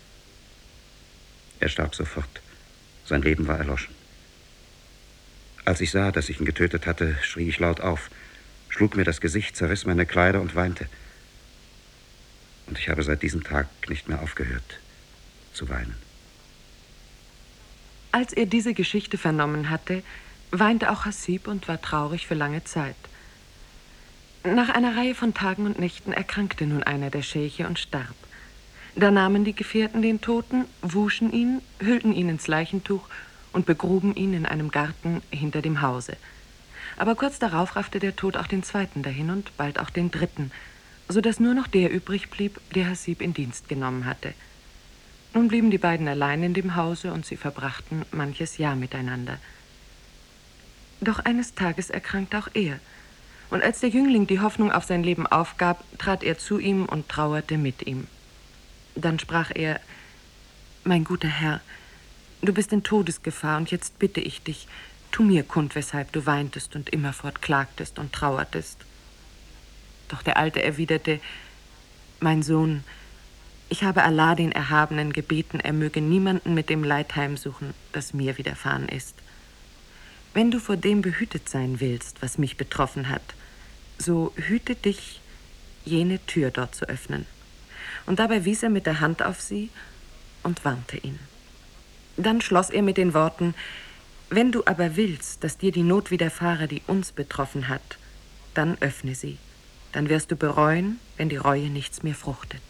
Er starb sofort. Sein Leben war erloschen. Als ich sah, dass ich ihn getötet hatte, schrie ich laut auf, schlug mir das Gesicht, zerriss meine Kleider und weinte. Und ich habe seit diesem Tag nicht mehr aufgehört zu weinen. Als er diese Geschichte vernommen hatte, weinte auch Hassib und war traurig für lange Zeit. Nach einer Reihe von Tagen und Nächten erkrankte nun einer der Schäche und starb. Da nahmen die Gefährten den Toten, wuschen ihn, hüllten ihn ins Leichentuch und begruben ihn in einem Garten hinter dem Hause. Aber kurz darauf raffte der Tod auch den zweiten dahin und bald auch den dritten, so dass nur noch der übrig blieb, der Hassib in Dienst genommen hatte. Nun blieben die beiden allein in dem Hause und sie verbrachten manches Jahr miteinander. Doch eines Tages erkrankte auch er. Und als der Jüngling die Hoffnung auf sein Leben aufgab, trat er zu ihm und trauerte mit ihm. Dann sprach er, »Mein guter Herr, du bist in Todesgefahr und jetzt bitte ich dich, tu mir kund, weshalb du weintest und immerfort klagtest und trauertest.« Doch der Alte erwiderte, »Mein Sohn, ich habe Allah den Erhabenen gebeten, er möge niemanden mit dem Leid heimsuchen, das mir widerfahren ist. Wenn du vor dem behütet sein willst, was mich betroffen hat, so hüte dich, jene Tür dort zu öffnen.« Und dabei wies er mit der Hand auf sie und warnte ihn. Dann schloss er mit den Worten, »Wenn du aber willst, dass dir die Not widerfahre, die uns betroffen hat, dann öffne sie. Dann wirst du bereuen, wenn die Reue nichts mehr fruchtet.«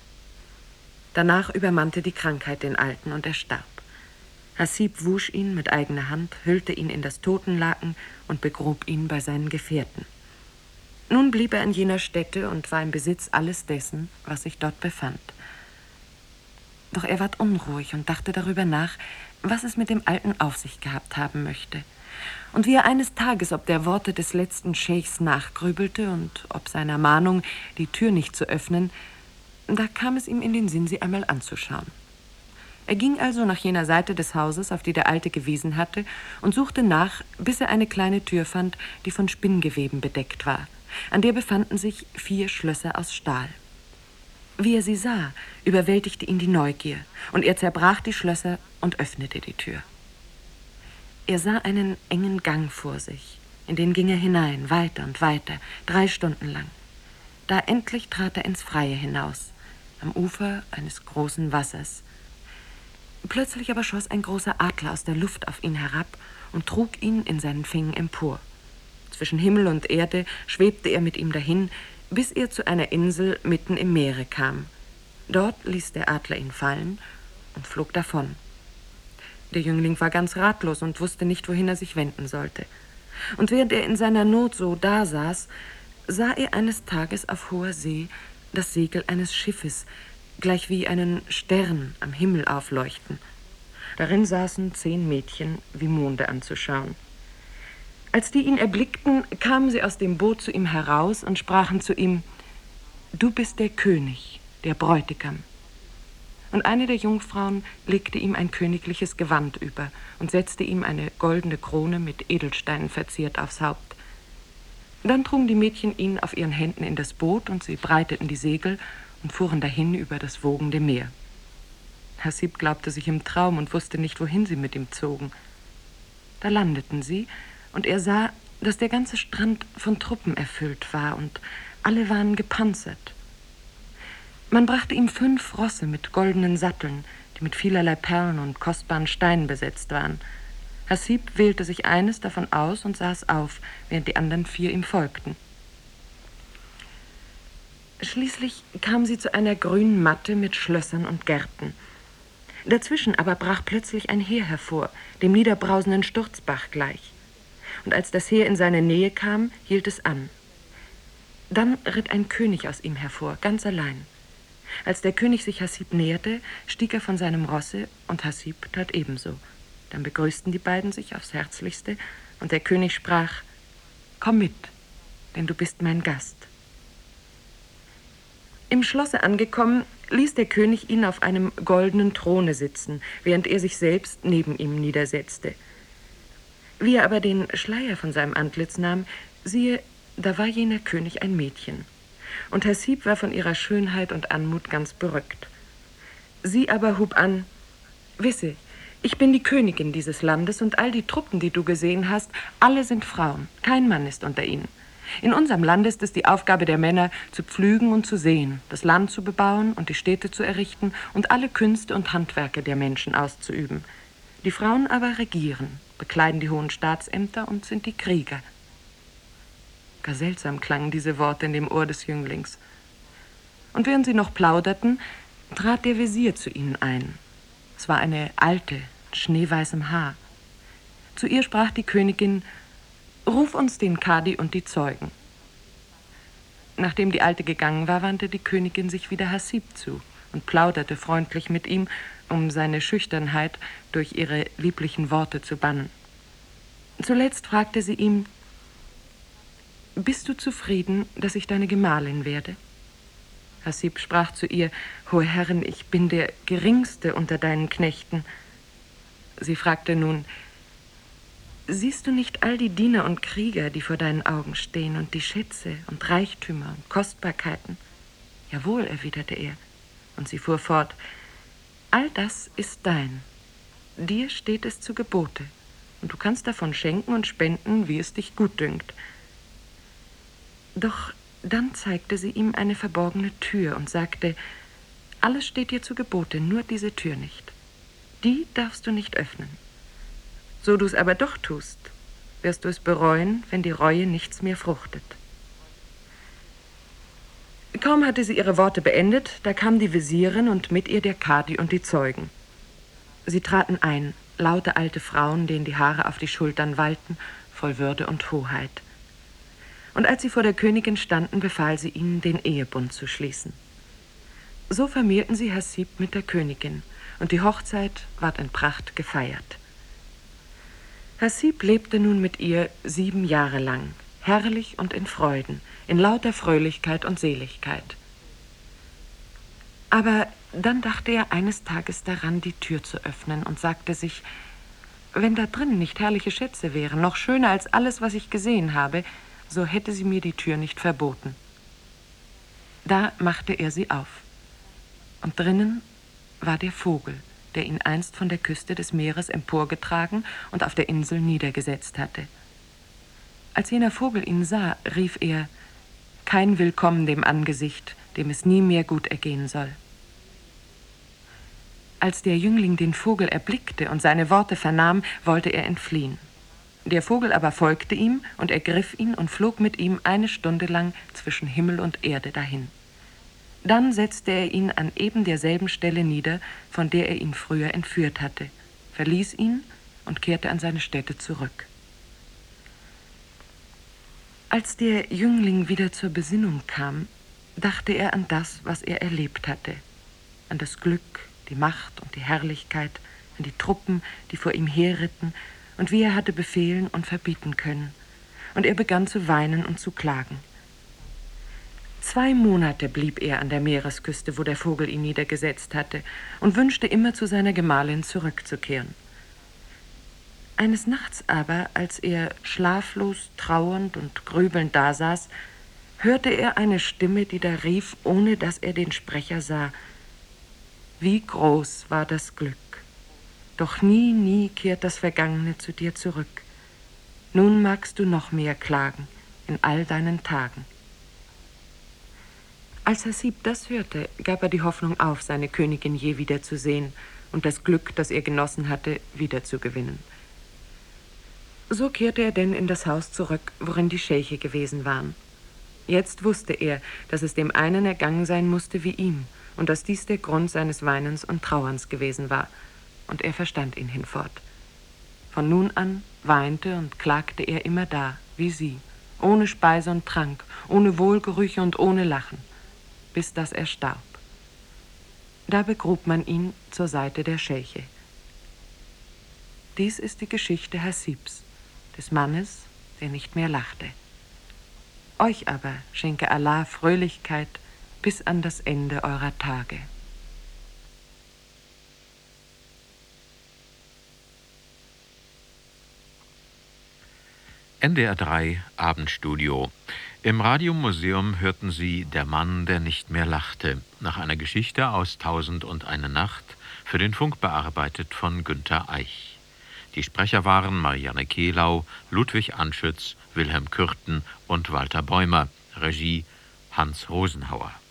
Danach übermannte die Krankheit den Alten und er starb. Hassib wusch ihn mit eigener Hand, hüllte ihn in das Totenlaken und begrub ihn bei seinen Gefährten. Nun blieb er in jener Stätte und war im Besitz alles dessen, was sich dort befand. Doch er ward unruhig und dachte darüber nach, was es mit dem Alten auf sich gehabt haben möchte. Und wie er eines Tages ob der Worte des letzten Scheichs nachgrübelte und ob seiner Mahnung, die Tür nicht zu öffnen, da kam es ihm in den Sinn, sie einmal anzuschauen. Er ging also nach jener Seite des Hauses, auf die der Alte gewiesen hatte, und suchte nach, bis er eine kleine Tür fand, die von Spinngeweben bedeckt war. An der befanden sich 4 Schlösser aus Stahl. Wie er sie sah, überwältigte ihn die Neugier, und er zerbrach die Schlösser und öffnete die Tür. Er sah einen engen Gang vor sich, in den ging er hinein, weiter und weiter, 3 Stunden lang. Da endlich trat er ins Freie hinaus, am Ufer eines großen Wassers. Plötzlich aber schoss ein großer Adler aus der Luft auf ihn herab und trug ihn in seinen Fängen empor. Zwischen Himmel und Erde schwebte er mit ihm dahin, bis er zu einer Insel mitten im Meere kam. Dort ließ der Adler ihn fallen und flog davon. Der Jüngling war ganz ratlos und wusste nicht, wohin er sich wenden sollte. Und während er in seiner Not so dasaß, sah er eines Tages auf hoher See das Segel eines Schiffes, gleichwie einen Stern am Himmel aufleuchten. Darin saßen 10 Mädchen, wie Monde anzuschauen. Als die ihn erblickten, kamen sie aus dem Boot zu ihm heraus und sprachen zu ihm, »Du bist der König, der Bräutigam.« Und eine der Jungfrauen legte ihm ein königliches Gewand über und setzte ihm eine goldene Krone mit Edelsteinen verziert aufs Haupt. Dann trugen die Mädchen ihn auf ihren Händen in das Boot und sie breiteten die Segel und fuhren dahin über das wogende Meer. Hassib glaubte sich im Traum und wusste nicht, wohin sie mit ihm zogen. Da landeten sie, und er sah, dass der ganze Strand von Truppen erfüllt war, und alle waren gepanzert. Man brachte ihm 5 Rosse mit goldenen Satteln, die mit vielerlei Perlen und kostbaren Steinen besetzt waren. Hassib wählte sich eines davon aus und saß auf, während die anderen 4 ihm folgten. Schließlich kam sie zu einer grünen Matte mit Schlössern und Gärten. Dazwischen aber brach plötzlich ein Heer hervor, dem niederbrausenden Sturzbach gleich. Und als das Heer in seine Nähe kam, hielt es an. Dann ritt ein König aus ihm hervor, ganz allein. Als der König sich Hassib näherte, stieg er von seinem Rosse und Hassib tat ebenso. Dann begrüßten die beiden sich aufs Herzlichste und der König sprach: »Komm mit, denn du bist mein Gast.« Im Schlosse angekommen, ließ der König ihn auf einem goldenen Throne sitzen, während er sich selbst neben ihm niedersetzte. Wie er aber den Schleier von seinem Antlitz nahm, siehe, da war jener König ein Mädchen. Und Hassib war von ihrer Schönheit und Anmut ganz berückt. Sie aber hub an: »Wisse, ich bin die Königin dieses Landes und all die Truppen, die du gesehen hast, alle sind Frauen, kein Mann ist unter ihnen. In unserem Land ist es die Aufgabe der Männer, zu pflügen und zu säen, das Land zu bebauen und die Städte zu errichten und alle Künste und Handwerke der Menschen auszuüben. Die Frauen aber regieren, bekleiden die hohen Staatsämter und sind die Krieger.« Gar seltsam klangen diese Worte in dem Ohr des Jünglings. Und während sie noch plauderten, trat der Wesir zu ihnen ein. Es war eine alte, mit schneeweißem Haar. Zu ihr sprach die Königin: »Ruf uns den Kadi und die Zeugen.« Nachdem die Alte gegangen war, wandte die Königin sich wieder Hassib zu und plauderte freundlich mit ihm, um seine Schüchternheit durch ihre lieblichen Worte zu bannen. Zuletzt fragte sie ihn: »Bist du zufrieden, dass ich deine Gemahlin werde?« Hassib sprach zu ihr: »Hohe Herrin, ich bin der Geringste unter deinen Knechten.« Sie fragte nun: »Siehst du nicht all die Diener und Krieger, die vor deinen Augen stehen, und die Schätze und Reichtümer und Kostbarkeiten?« »Jawohl«, erwiderte er, und sie fuhr fort: »All das ist dein. Dir steht es zu Gebote, und du kannst davon schenken und spenden, wie es dich gut dünkt.« Doch dann zeigte sie ihm eine verborgene Tür und sagte: »Alles steht dir zu Gebote, nur diese Tür nicht. Die darfst du nicht öffnen. So du es aber doch tust, wirst du es bereuen, wenn die Reue nichts mehr fruchtet.« Kaum hatte sie ihre Worte beendet, da kam die Wesirin und mit ihr der Kadi und die Zeugen. Sie traten ein, laute alte Frauen, denen die Haare auf die Schultern wallten, voll Würde und Hoheit. Und als sie vor der Königin standen, befahl sie ihnen, den Ehebund zu schließen. So vermählten sie Hassib mit der Königin, und die Hochzeit ward in Pracht gefeiert. Hassib lebte nun mit ihr 7 Jahre lang, herrlich und in Freuden, in lauter Fröhlichkeit und Seligkeit. Aber dann dachte er eines Tages daran, die Tür zu öffnen, und sagte sich: »Wenn da drin nicht herrliche Schätze wären, noch schöner als alles, was ich gesehen habe, so hätte sie mir die Tür nicht verboten.« Da machte er sie auf. Und drinnen war der Vogel, der ihn einst von der Küste des Meeres emporgetragen und auf der Insel niedergesetzt hatte. Als jener Vogel ihn sah, rief er: »Kein Willkommen dem Angesicht, dem es nie mehr gut ergehen soll.« Als der Jüngling den Vogel erblickte und seine Worte vernahm, wollte er entfliehen. Der Vogel aber folgte ihm und ergriff ihn und flog mit ihm 1 Stunde lang zwischen Himmel und Erde dahin. Dann setzte er ihn an eben derselben Stelle nieder, von der er ihn früher entführt hatte, verließ ihn und kehrte an seine Stätte zurück. Als der Jüngling wieder zur Besinnung kam, dachte er an das, was er erlebt hatte, an das Glück, die Macht und die Herrlichkeit, an die Truppen, die vor ihm herritten, und wie er hatte befehlen und verbieten können. Und er begann zu weinen und zu klagen. 2 Monate blieb er an der Meeresküste, wo der Vogel ihn niedergesetzt hatte, und wünschte immer, zu seiner Gemahlin zurückzukehren. Eines Nachts aber, als er schlaflos, trauernd und grübelnd dasaß, hörte er eine Stimme, die da rief, ohne dass er den Sprecher sah: »Wie groß war das Glück! Doch nie, nie kehrt das Vergangene zu dir zurück. Nun magst du noch mehr klagen in all deinen Tagen.« Als Hassib das hörte, gab er die Hoffnung auf, seine Königin je wiederzusehen und das Glück, das er genossen hatte, wiederzugewinnen. So kehrte er denn in das Haus zurück, worin die Schäche gewesen waren. Jetzt wusste er, dass es dem einen ergangen sein musste wie ihm und dass dies der Grund seines Weinens und Trauerns gewesen war. Und er verstand ihn hinfort. Von nun an weinte und klagte er immer da, wie sie, ohne Speise und Trank, ohne Wohlgerüche und ohne Lachen, bis dass er starb. Da begrub man ihn zur Seite der Schälche. Dies ist die Geschichte Hassibs, des Mannes, der nicht mehr lachte. Euch aber schenke Allah Fröhlichkeit bis an das Ende eurer Tage. NDR 3 Abendstudio. Im Radiomuseum hörten Sie Der Mann, der nicht mehr lachte, nach einer Geschichte aus 1001 Nacht, für den Funk bearbeitet von Günter Eich. Die Sprecher waren Marianne Kehlau, Ludwig Anschütz, Wilhelm Kürten und Walter Bäumer. Regie Hans Rosenhauer.